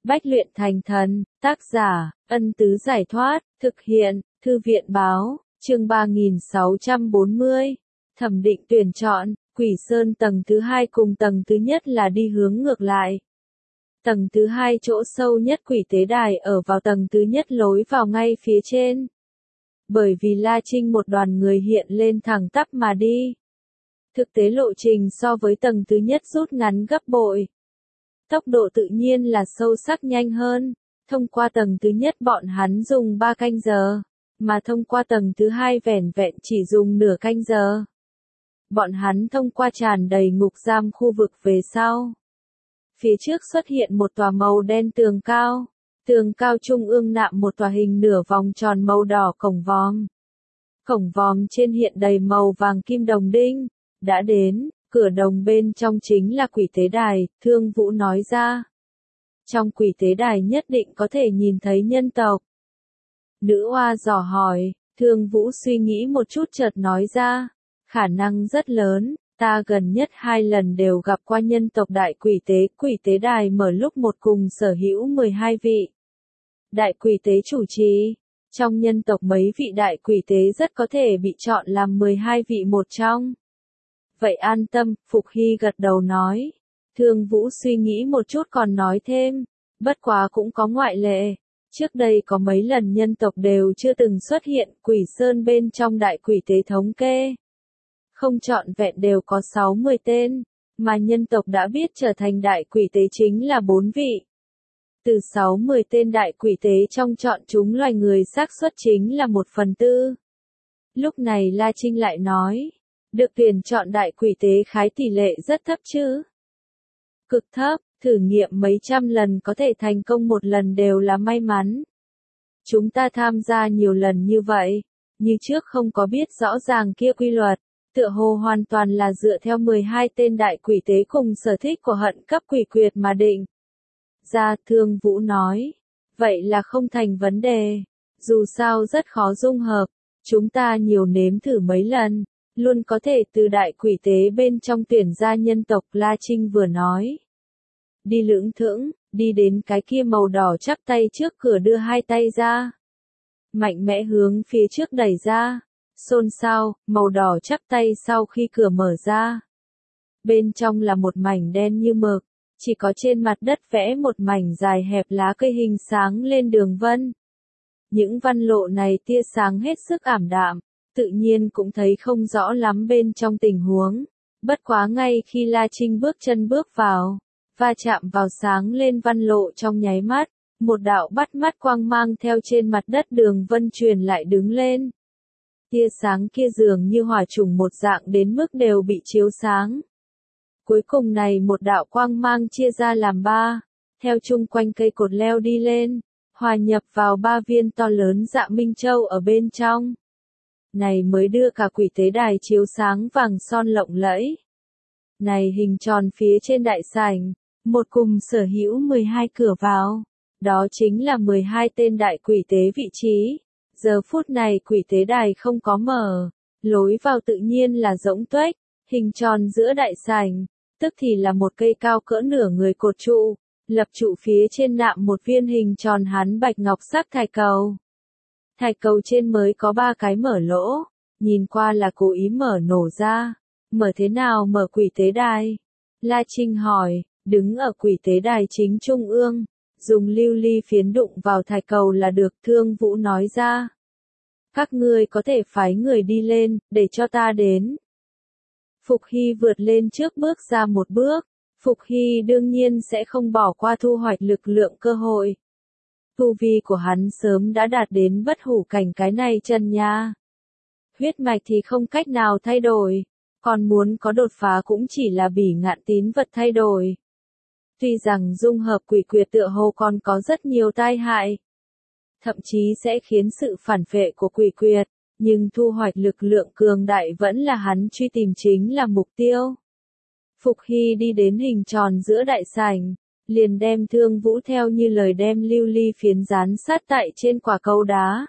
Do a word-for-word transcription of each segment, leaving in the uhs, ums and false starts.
Bách luyện thành thần, tác giả, Ân Tứ Giải Thoát, thực hiện, Thư viện Báo, chương ba nghìn sáu trăm bốn mươi. Thẩm định tuyển chọn, Quỷ Sơn tầng thứ hai cùng tầng thứ nhất là đi hướng ngược lại. Tầng thứ hai chỗ sâu nhất quỷ tế đài ở vào tầng thứ nhất lối vào ngay phía trên. Bởi vì La Trinh một đoàn người hiện lên thẳng tắp mà đi. Thực tế lộ trình so với tầng thứ nhất rút ngắn gấp bội. Tốc độ tự nhiên là sâu sắc nhanh hơn. Thông qua tầng thứ nhất bọn hắn dùng ba canh giờ, mà thông qua tầng thứ hai vẻn vẹn chỉ dùng nửa canh giờ. Bọn hắn thông qua tràn đầy ngục giam khu vực về sau. Phía trước xuất hiện một tòa màu đen tường cao. Tường cao trung ương nạm một tòa hình nửa vòng tròn màu đỏ cổng vòm. Cổng vòm trên hiện đầy màu vàng kim đồng đinh. Đã đến, cửa đồng bên trong chính là quỷ tế đài, Thương Vũ nói ra. Trong quỷ tế đài nhất định có thể nhìn thấy nhân tộc. Nữ oa dò hỏi, Thương Vũ suy nghĩ một chút chợt nói ra. Khả năng rất lớn, ta gần nhất hai lần đều gặp qua nhân tộc đại quỷ tế. Quỷ tế đài mở lúc một cùng sở hữu mười hai vị. Đại quỷ tế chủ trì. Trong nhân tộc mấy vị đại quỷ tế rất có thể bị chọn làm mười hai vị một trong. Vậy an tâm, Phục Hy gật đầu nói. Thương Vũ suy nghĩ một chút còn nói thêm. Bất quá cũng có ngoại lệ. Trước đây có mấy lần nhân tộc đều chưa từng xuất hiện. Quỷ Sơn bên trong đại quỷ tế thống kê. Không trọn vẹn đều có sáu mươi tên. Mà nhân tộc đã biết trở thành đại quỷ tế chính là bốn vị. Từ sáu mươi tên đại quỷ tế trong chọn chúng loài người xác suất chính là một phần tư. Lúc này La Trinh lại nói. Được tuyển chọn đại quỷ tế khái tỷ lệ rất thấp chứ. Cực thấp, thử nghiệm mấy trăm lần có thể thành công một lần đều là may mắn. Chúng ta tham gia nhiều lần như vậy, như trước không có biết rõ ràng kia quy luật, tựa hồ hoàn toàn là dựa theo mười hai tên đại quỷ tế cùng sở thích của hận cấp quỷ quyệt mà định. Ra Thương Vũ nói, vậy là không thành vấn đề, dù sao rất khó dung hợp, chúng ta nhiều nếm thử mấy lần. Luôn có thể từ đại quỷ tế bên trong tuyển gia nhân tộc. La Trinh vừa nói. Đi lưỡng thững, đi đến cái kia màu đỏ chắp tay trước cửa đưa hai tay ra. Mạnh mẽ hướng phía trước đẩy ra. Xôn xao, màu đỏ chắp tay sau khi cửa mở ra. Bên trong là một mảnh đen như mực, chỉ có trên mặt đất vẽ một mảnh dài hẹp lá cây hình sáng lên đường vân. Những văn lộ này tia sáng hết sức ảm đạm. Tự nhiên cũng thấy không rõ lắm bên trong tình huống. Bất quá ngay khi La Trinh bước chân bước vào, va chạm vào sáng lên văn lộ trong nháy mắt, một đạo bắt mắt quang mang theo trên mặt đất đường vân truyền lại đứng lên. Tia sáng kia dường như hỏa trùng một dạng đến mức đều bị chiếu sáng. Cuối cùng này một đạo quang mang chia ra làm ba, theo chung quanh cây cột leo đi lên, hòa nhập vào ba viên to lớn dạ Minh Châu ở bên trong. Này mới đưa cả quỷ tế đài chiếu sáng vàng son lộng lẫy. Này hình tròn phía trên đại sảnh, một cùng sở hữu mười hai cửa vào. Đó chính là mười hai tên đại quỷ tế vị trí. Giờ phút này quỷ tế đài không có mở. Lối vào tự nhiên là rỗng tuếch, hình tròn giữa đại sảnh. Tức thì là một cây cao cỡ nửa người cột trụ. Lập trụ phía trên nạm một viên hình tròn hắn bạch ngọc sắc thạch cầu. Thạch cầu trên mới có ba cái mở lỗ, nhìn qua là cố ý mở nổ ra. Mở thế nào mở quỷ tế đài? La Trinh hỏi, đứng ở quỷ tế đài chính trung ương, dùng lưu ly phiến đụng vào thạch cầu là được. Thương Vũ nói ra. Các ngươi có thể phái người đi lên, để cho ta đến. Phục Hy vượt lên trước bước ra một bước. Phục Hy đương nhiên sẽ không bỏ qua thu hoạch lực lượng cơ hội. Tu vi của hắn sớm đã đạt đến bất hủ cảnh cái này chân nha. Huyết mạch thì không cách nào thay đổi, còn muốn có đột phá cũng chỉ là bỉ ngạn tín vật thay đổi. Tuy rằng dung hợp quỷ quyệt tựa hồ còn có rất nhiều tai hại, thậm chí sẽ khiến sự phản phệ của quỷ quyệt, nhưng thu hoạch lực lượng cường đại vẫn là hắn truy tìm chính là mục tiêu. Phục Hy đi đến hình tròn giữa đại sảnh. Liền đem Thương Vũ theo như lời đem lưu ly phiến dán sát tại trên quả cầu đá.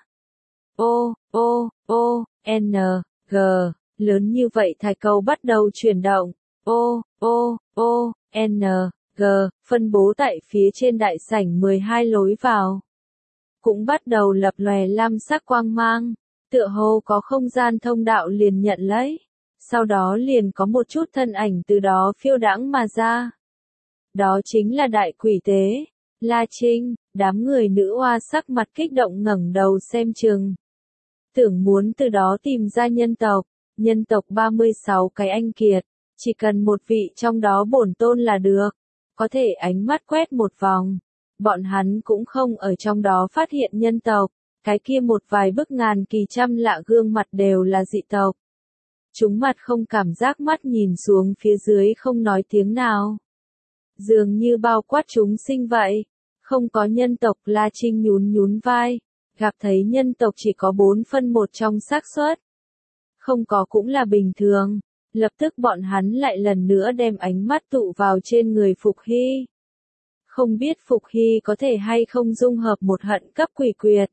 O, O, O, N, G, lớn như vậy thạch cầu bắt đầu chuyển động. O, O, O, N, G, phân bố tại phía trên đại sảnh mười hai lối vào. Cũng bắt đầu lập lòe lam sắc quang mang, tựa hồ có không gian thông đạo liền nhận lấy. Sau đó liền có một chút thân ảnh từ đó phiêu đãng mà ra. Đó chính là đại quỷ tế, La Trinh, đám người nữ oa sắc mặt kích động ngẩng đầu xem chừng. Tưởng muốn từ đó tìm ra nhân tộc, nhân tộc ba mươi sáu cái anh kiệt, chỉ cần một vị trong đó bổn tôn là được, có thể ánh mắt quét một vòng. Bọn hắn cũng không ở trong đó phát hiện nhân tộc, cái kia một vài bức ngàn kỳ trăm lạ gương mặt đều là dị tộc. Chúng mặt không cảm giác mắt nhìn xuống phía dưới không nói tiếng nào. Dường như bao quát chúng sinh vậy. Không có nhân tộc. La Trinh nhún nhún vai. Gặp thấy nhân tộc chỉ có bốn phân một trong xác suất. Không có cũng là bình thường. Lập tức bọn hắn lại lần nữa đem ánh mắt tụ vào trên người Phục Hy. Không biết Phục Hy có thể hay không dung hợp một hận cấp quỷ quyệt.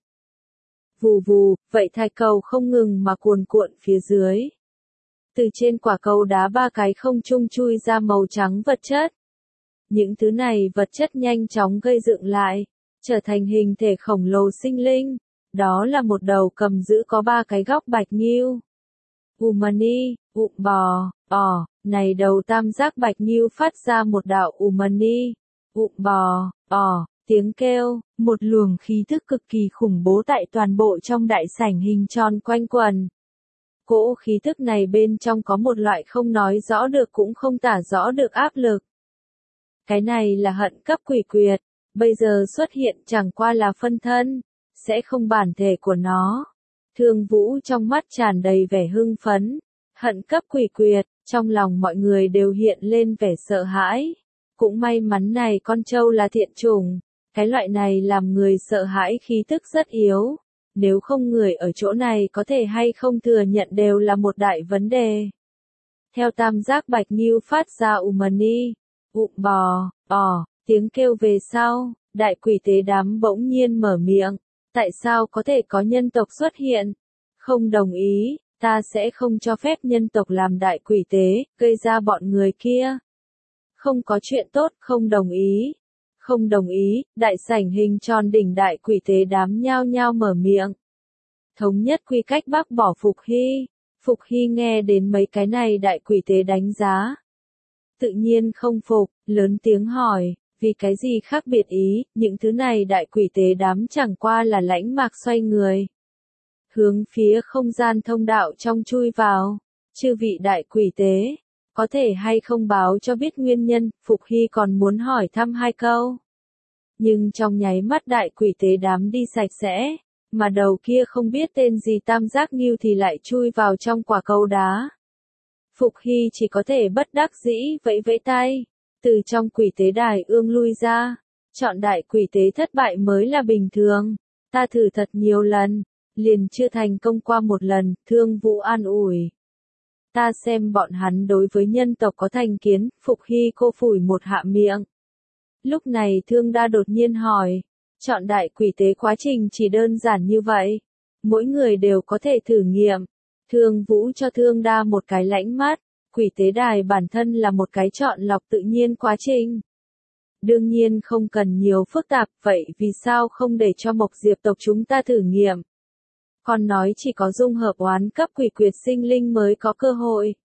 Vù vù, vậy thạch cầu không ngừng mà cuồn cuộn phía dưới. Từ trên quả cầu đá ba cái không trung chui ra màu trắng vật chất. Những thứ này vật chất nhanh chóng gây dựng lại, trở thành hình thể khổng lồ sinh linh. Đó là một đầu cầm giữ có ba cái góc bạch nghiêu. Umani, ụm bò, bò, này đầu tam giác bạch nghiêu phát ra một đạo umani, ụm bò, bò, tiếng kêu, một luồng khí thức cực kỳ khủng bố tại toàn bộ trong đại sảnh hình tròn quanh quần. Cỗ khí thức này bên trong có một loại không nói rõ được cũng không tả rõ được áp lực. Cái này là hận cấp quỷ quyệt, bây giờ xuất hiện chẳng qua là phân thân, sẽ không bản thể của nó. Thương Vũ trong mắt tràn đầy vẻ hưng phấn, hận cấp quỷ quyệt, trong lòng mọi người đều hiện lên vẻ sợ hãi. Cũng may mắn này con trâu là thiện chủng, cái loại này làm người sợ hãi khí tức rất yếu. Nếu không người ở chỗ này có thể hay không thừa nhận đều là một đại vấn đề. Theo tam giác bạch nghiêu phát ra umani, ụm bò, bò, tiếng kêu về sau, đại quỷ tế đám bỗng nhiên mở miệng. Tại sao có thể có nhân tộc xuất hiện? Không đồng ý, ta sẽ không cho phép nhân tộc làm đại quỷ tế, gây ra bọn người kia. Không có chuyện tốt, không đồng ý. Không đồng ý, đại sảnh hình tròn đỉnh đại quỷ tế đám nhao nhao mở miệng. Thống nhất quy cách bác bỏ Phục Hy. Phục Hy nghe đến mấy cái này đại quỷ tế đánh giá. Tự nhiên không phục, lớn tiếng hỏi, vì cái gì khác biệt ý, những thứ này đại quỷ tế đám chẳng qua là lãnh mạc xoay người. Hướng phía không gian thông đạo trong chui vào, chư vị đại quỷ tế, có thể hay không báo cho biết nguyên nhân, Phục Hy còn muốn hỏi thăm hai câu. Nhưng trong nháy mắt đại quỷ tế đám đi sạch sẽ, mà đầu kia không biết tên gì tam giác nghiêu thì lại chui vào trong quả cầu đá. Phục Hy chỉ có thể bất đắc dĩ vẫy vẫy tay, từ trong quỷ tế đài ương lui ra, chọn đại quỷ tế thất bại mới là bình thường, ta thử thật nhiều lần, liền chưa thành công qua một lần, Thương Vũ an ủi. Ta xem bọn hắn đối với nhân tộc có thành kiến, Phục Hy cô phủi một hạ miệng. Lúc này Thương Đa đột nhiên hỏi, chọn đại quỷ tế quá trình chỉ đơn giản như vậy, mỗi người đều có thể thử nghiệm. Thương Vũ cho Thương Đa một cái lãnh mắt, quỷ tế đài bản thân là một cái chọn lọc tự nhiên quá trình. Đương nhiên không cần nhiều phức tạp, vậy vì sao không để cho Mộc Diệp tộc chúng ta thử nghiệm? Còn nói chỉ có dung hợp oán cấp quỷ quyệt sinh linh mới có cơ hội.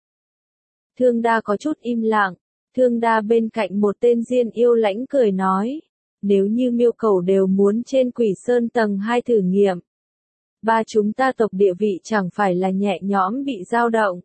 Thương Đa có chút im lặng, Thương Đa bên cạnh một tên diên yêu lãnh cười nói, nếu như miêu cầu đều muốn trên quỷ sơn tầng hai thử nghiệm. Ba chúng ta tộc địa vị chẳng phải là nhẹ nhõm bị dao động.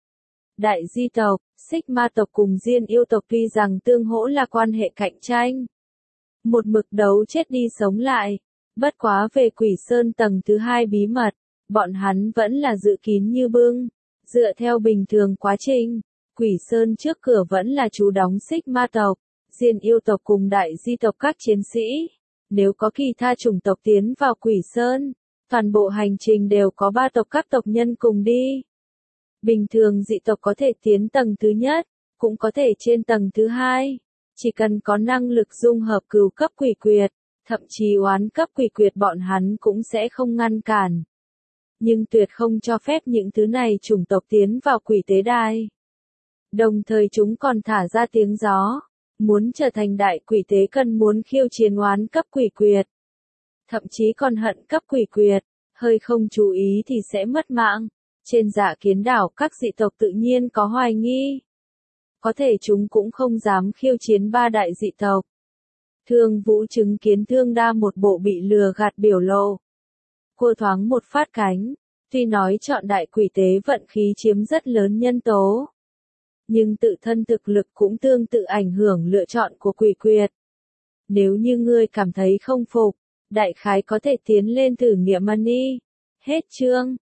Đại di tộc, xích ma tộc cùng diên yêu tộc tuy rằng tương hỗ là quan hệ cạnh tranh. Một mực đấu chết đi sống lại. Bất quá về quỷ sơn tầng thứ hai bí mật, bọn hắn vẫn là dự kín như bưng. Dựa theo bình thường quá trình, quỷ sơn trước cửa vẫn là chú đóng xích ma tộc, diên yêu tộc cùng đại di tộc các chiến sĩ. Nếu có kỳ tha chủng tộc tiến vào quỷ sơn, toàn bộ hành trình đều có ba tộc các tộc nhân cùng đi. Bình thường dị tộc có thể tiến tầng thứ nhất, cũng có thể trên tầng thứ hai. Chỉ cần có năng lực dung hợp cửu cấp quỷ quyệt, thậm chí oán cấp quỷ quyệt bọn hắn cũng sẽ không ngăn cản. Nhưng tuyệt không cho phép những thứ này chủng tộc tiến vào quỷ tế đài. Đồng thời chúng còn thả ra tiếng gió. Muốn trở thành đại quỷ tế cần muốn khiêu chiến oán cấp quỷ quyệt. Thậm chí còn hận cấp quỷ quyệt, hơi không chú ý thì sẽ mất mạng. Trên Dạ Kiến đảo các dị tộc tự nhiên có hoài nghi. Có thể chúng cũng không dám khiêu chiến ba đại dị tộc. Thương Vũ chứng kiến Thương Đa một bộ bị lừa gạt biểu lộ. Cô thoáng một phát cánh, tuy nói chọn đại quỷ tế vận khí chiếm rất lớn nhân tố. Nhưng tự thân thực lực cũng tương tự ảnh hưởng lựa chọn của quỷ quyệt. Nếu như ngươi cảm thấy không phục, đại khái có thể tiến lên thử nghiệm money. Hết chương.